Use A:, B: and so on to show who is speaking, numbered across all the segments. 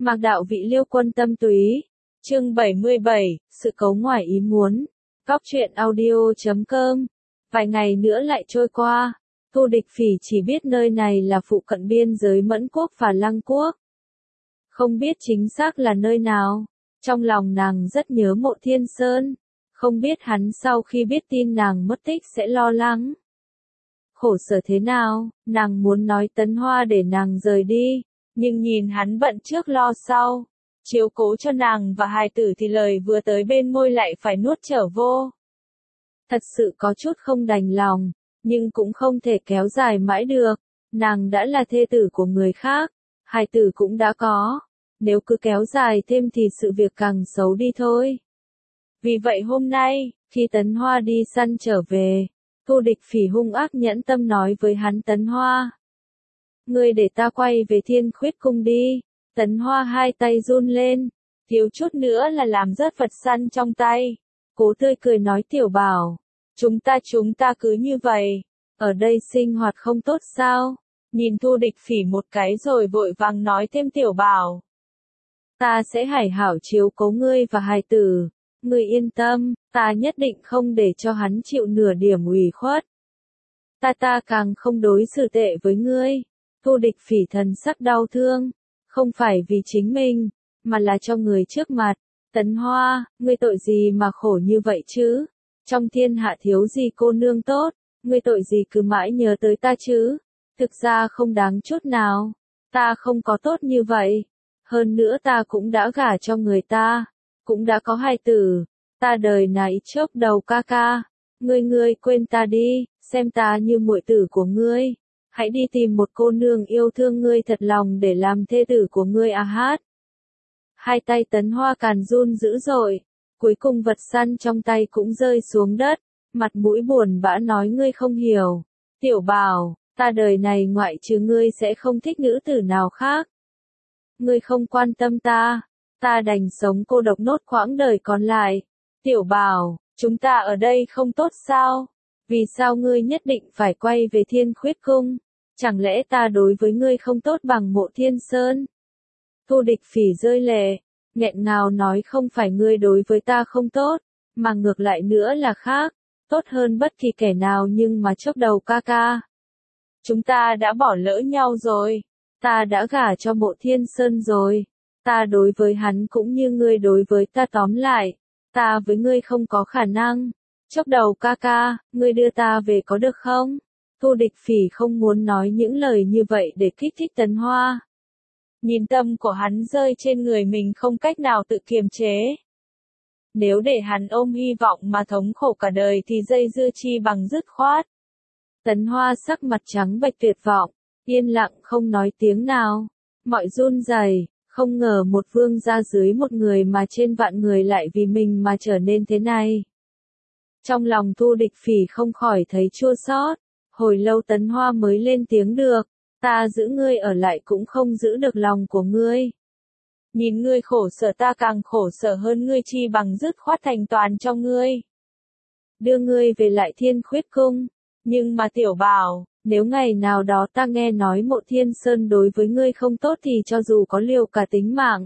A: Mạc đạo vị Liêu quân tâm túy. Chương 77, sự cố ngoài ý muốn. Góc truyện audio.com. Vài ngày nữa lại trôi qua, Thu Địch Phỉ chỉ biết nơi này là phụ cận biên giới Mẫn Quốc và Lăng Quốc. Không biết chính xác là nơi nào. Trong lòng nàng rất nhớ Mộ Thiên Sơn. Không biết hắn sau khi biết tin nàng mất tích sẽ lo lắng. Khổ sở thế nào, nàng muốn nói Tấn Hoa để nàng rời đi. Nhưng nhìn hắn bận trước lo sau, chiếu cố cho nàng và hài tử thì lời vừa tới bên môi lại phải nuốt trở vô. Thật sự có chút không đành lòng, nhưng cũng không thể kéo dài mãi được. Nàng đã là thê tử của người khác, hài tử cũng đã có. Nếu cứ kéo dài thêm thì sự việc càng xấu đi thôi. Vì vậy hôm nay, khi Tấn Hoa đi săn trở về, Thu Địch Phỉ hung ác nhẫn tâm nói với hắn: Tấn Hoa, ngươi để ta quay về Thiên Khuyết Cung đi. Tấn Hoa hai tay run lên, thiếu chút nữa là làm rớt vật săn trong tay. Cố tươi cười nói: Tiểu Bảo, chúng ta cứ như vậy, ở đây sinh hoạt không tốt sao? Nhìn Thu Địch Phỉ một cái rồi vội vàng nói thêm: Tiểu Bảo, ta sẽ hảo hảo chiếu cố ngươi và hài tử. Ngươi yên tâm, ta nhất định không để cho hắn chịu nửa điểm ủy khuất. Ta càng không đối xử tệ với ngươi. Thu Địch Phỉ thần sắc đau thương, không phải vì chính mình, mà là cho người trước mặt. Tấn Hoa, ngươi tội gì mà khổ như vậy chứ? Trong thiên hạ thiếu gì cô nương tốt, ngươi tội gì cứ mãi nhớ tới ta chứ? Thực ra không đáng chút nào, ta không có tốt như vậy. Hơn nữa ta cũng đã gả cho người ta, cũng đã có hài tử, ta đời này chốc đầu ca ca. Ngươi quên ta đi, xem ta như muội tử của ngươi. Hãy đi tìm một cô nương yêu thương ngươi thật lòng để làm thê tử của ngươi à hát. Hai tay Tấn Hoa càn run dữ dội, cuối cùng vật săn trong tay cũng rơi xuống đất, mặt mũi buồn bã nói: Ngươi không hiểu, Tiểu Bảo, ta đời này ngoại trừ ngươi sẽ không thích nữ tử nào khác. Ngươi không quan tâm ta đành sống cô độc nốt quãng đời còn lại. Tiểu Bảo, chúng ta ở đây không tốt sao? Vì sao ngươi nhất định phải quay về Thiên Khuyết Cung? Chẳng lẽ ta đối với ngươi không tốt bằng Mộ Thiên Sơn? Thu Địch Phỉ rơi lệ, nghẹn ngào nói: Không phải ngươi đối với ta không tốt, mà ngược lại nữa là khác, tốt hơn bất kỳ kẻ nào. Nhưng mà chốc đầu ca ca, chúng ta đã bỏ lỡ nhau rồi, ta đã gả cho Mộ Thiên Sơn rồi, ta đối với hắn cũng như ngươi đối với ta, tóm lại, ta với ngươi không có khả năng. Chốc đầu ca ca, ngươi đưa ta về có được không? Thu Địch Phỉ không muốn nói những lời như vậy để kích thích Tấn Hoa. Nhìn tâm của hắn rơi trên người mình không cách nào tự kiềm chế. Nếu để hắn ôm hy vọng mà thống khổ cả đời thì dây dưa chi bằng dứt khoát. Tấn Hoa sắc mặt trắng bệch tuyệt vọng, yên lặng không nói tiếng nào. Mọi run rẩy, không ngờ một vương gia dưới một người mà trên vạn người lại vì mình mà trở nên thế này. Trong lòng Thu Địch Phỉ không khỏi thấy chua xót. Hồi lâu Tấn Hoa mới lên tiếng được: Ta giữ ngươi ở lại cũng không giữ được lòng của ngươi. Nhìn ngươi khổ sở ta càng khổ sở hơn, ngươi chi bằng dứt khoát thành toàn cho ngươi. Đưa ngươi về lại Thiên Khuyết Cung. Nhưng mà Tiểu Bảo, nếu ngày nào đó ta nghe nói Mộ Thiên Sơn đối với ngươi không tốt thì cho dù có liều cả tính mạng,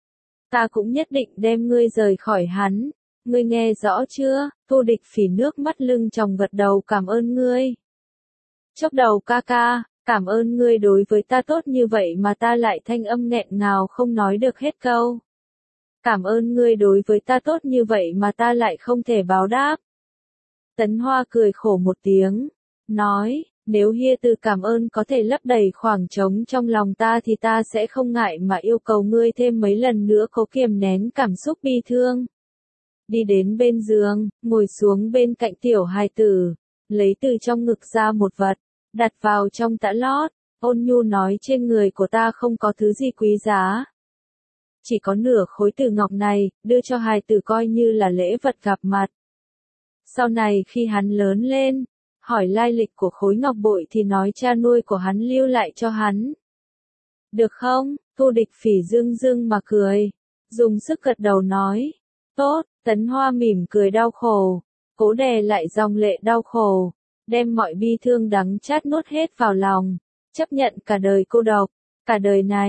A: ta cũng nhất định đem ngươi rời khỏi hắn. Ngươi nghe rõ chưa? Thu Địch Phỉ nước mắt lưng tròng gật đầu: Cảm ơn ngươi. Chốc đầu ca ca, cảm ơn ngươi đối với ta tốt như vậy mà ta lại thanh âm nghẹn ngào không nói được hết câu. Cảm ơn ngươi đối với ta tốt như vậy mà ta lại không thể báo đáp. Tấn Hoa cười khổ một tiếng, nói: Nếu Hia từ cảm ơn có thể lấp đầy khoảng trống trong lòng ta thì ta sẽ không ngại mà yêu cầu ngươi thêm mấy lần nữa cố kiềm nén cảm xúc bi thương. Đi đến bên giường, ngồi xuống bên cạnh tiểu hài tử, lấy từ trong ngực ra một vật, đặt vào trong tã lót, ôn nhu nói: Trên người của ta không có thứ gì quý giá, chỉ có nửa khối tử ngọc này, đưa cho hài tử coi như là lễ vật gặp mặt. Sau này khi hắn lớn lên, hỏi lai lịch của khối ngọc bội thì nói cha nuôi của hắn lưu lại cho hắn. Được không? Thu Địch Phỉ dưng dưng mà cười, dùng sức gật đầu nói: Tốt. Tấn Hoa mỉm cười đau khổ, cố đè lại dòng lệ đau khổ, đem mọi bi thương đắng chát nuốt hết vào lòng, chấp nhận cả đời cô độc, cả đời này,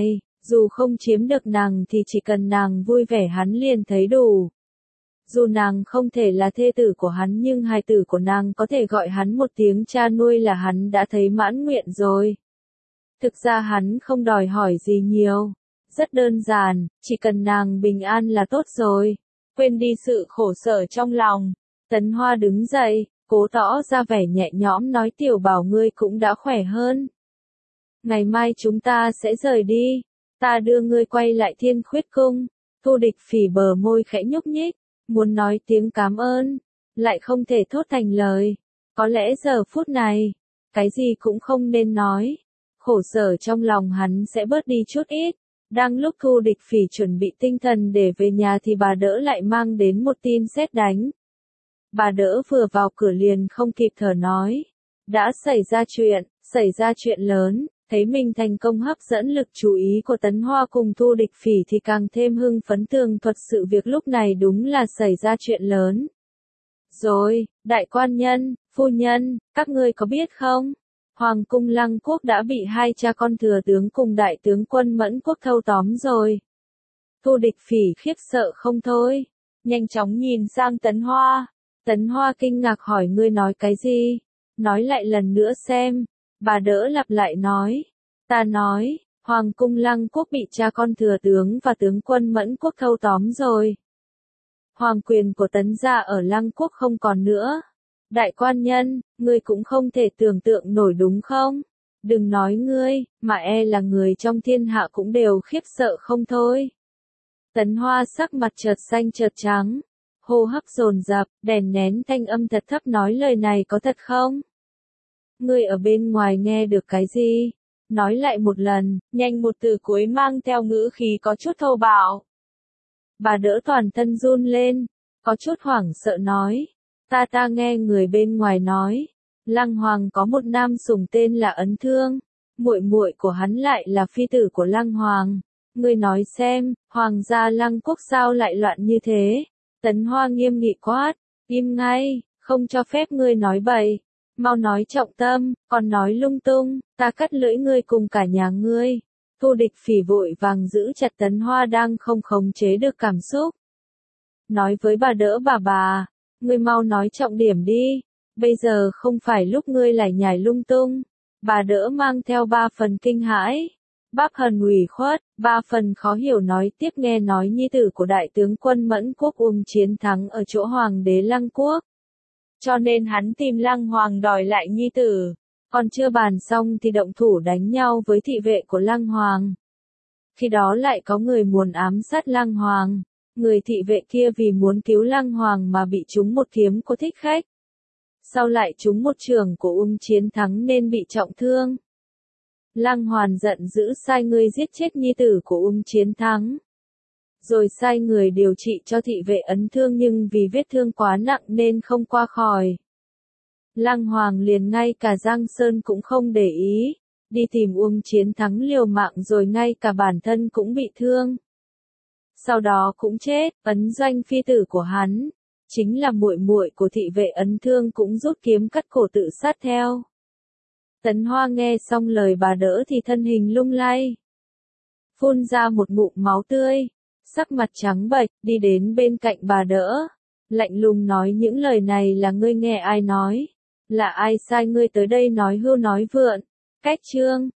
A: Dù không chiếm được nàng thì chỉ cần nàng vui vẻ hắn liền thấy đủ. Dù nàng không thể là thê tử của hắn nhưng hài tử của nàng có thể gọi hắn một tiếng cha nuôi là hắn đã thấy mãn nguyện rồi. Thực ra hắn không đòi hỏi gì nhiều. Rất đơn giản, chỉ cần nàng bình an là tốt rồi. Quên đi sự khổ sở trong lòng. Tấn Hoa đứng dậy, cố tỏ ra vẻ nhẹ nhõm nói Tiểu Bảo ngươi cũng đã khỏe hơn. Ngày mai chúng ta sẽ rời đi. Ta đưa ngươi quay lại Thiên Khuyết Cung. Thu Địch Phỉ bờ môi khẽ nhúc nhích, muốn nói tiếng cảm ơn, lại không thể thốt thành lời. Có lẽ giờ phút này, cái gì cũng không nên nói. Khổ sở trong lòng hắn sẽ bớt đi chút ít. Đang lúc Thu Địch Phỉ chuẩn bị tinh thần để về nhà thì bà đỡ lại mang đến một tin sét đánh. Bà đỡ vừa vào cửa liền không kịp thở nói. Đã xảy ra chuyện lớn. Thấy mình thành công hấp dẫn lực chú ý của Tấn Hoa cùng Thu Địch Phỉ thì càng thêm hưng phấn tường thuật sự việc lúc này đúng là xảy ra chuyện lớn. Rồi, đại quan nhân, phu nhân, các ngươi có biết không? Hoàng cung Lăng Quốc đã bị hai cha con thừa tướng cùng đại tướng quân Mẫn Quốc thâu tóm rồi. Thu Địch Phỉ khiếp sợ không thôi, nhanh chóng nhìn sang Tấn Hoa. Tấn Hoa kinh ngạc hỏi ngươi nói cái gì? Nói lại lần nữa xem. Bà đỡ lặp lại nói. Ta nói, Hoàng cung Lăng Quốc bị cha con thừa tướng và tướng quân Mẫn Quốc thâu tóm rồi. Hoàng quyền của Tấn gia ở Lăng Quốc không còn nữa. Đại quan nhân, ngươi cũng không thể tưởng tượng nổi đúng không? Đừng nói ngươi, mà là người trong thiên hạ cũng đều khiếp sợ không thôi. Tấn Hoa sắc mặt chợt xanh chợt trắng, hô hấp dồn dập, đèn nén thanh âm thật thấp nói lời này có thật không? Ngươi ở bên ngoài nghe được cái gì? Nói lại một lần, nhanh một từ cuối mang theo ngữ khí có chút thô bạo. Bà đỡ toàn thân run lên, có chút hoảng sợ nói. Ta nghe người bên ngoài nói, Lăng Hoàng có một nam sủng tên là Ấn Thương, muội muội của hắn lại là phi tử của Lăng Hoàng. Ngươi nói xem, Hoàng gia Lăng Quốc sao lại loạn như thế? Tấn Hoa nghiêm nghị quát, im ngay, không cho phép ngươi nói bậy. Mau nói trọng tâm, còn nói lung tung, ta cắt lưỡi ngươi cùng cả nhà ngươi. Thu Địch Phỉ vội vàng giữ chặt Tấn Hoa đang không khống chế được cảm xúc. Nói với bà đỡ bà, ngươi mau nói trọng điểm đi, bây giờ không phải lúc ngươi lải nhải lung tung. Bà đỡ mang theo 3 phần kinh hãi, bác hần ủy khuất, 3 phần khó hiểu nói tiếp nghe nói nhi tử của đại tướng quân Mẫn Quốc chiến thắng ở chỗ Hoàng đế Lăng Quốc. Cho nên hắn tìm Lăng Hoàng đòi lại nhi tử, còn chưa bàn xong thì động thủ đánh nhau với thị vệ của Lăng Hoàng. Khi đó lại có người muốn ám sát Lăng Hoàng, người thị vệ kia vì muốn cứu Lăng Hoàng mà bị trúng một kiếm của thích khách. Sau lại trúng một trường của chiến thắng nên bị trọng thương. Lăng Hoàng giận dữ sai người giết chết nhi tử của chiến thắng. Rồi sai người điều trị cho thị vệ Ấn Thương nhưng vì vết thương quá nặng nên không qua khỏi. Lăng Hoàng liền ngay cả Giang Sơn cũng không để ý, đi tìm chiến thắng liều mạng rồi ngay cả bản thân cũng bị thương. Sau đó cũng chết, Ấn Doanh phi tử của hắn, chính là muội muội của thị vệ Ấn Thương cũng rút kiếm cắt cổ tự sát theo. Tấn Hoa nghe xong lời bà đỡ thì thân hình lung lay, phun ra một ngụm máu tươi. Sắc mặt trắng bệch, đi đến bên cạnh bà đỡ, lạnh lùng nói những lời này là ngươi nghe ai nói? Là ai sai ngươi tới đây nói hưu nói vượn? Cách chương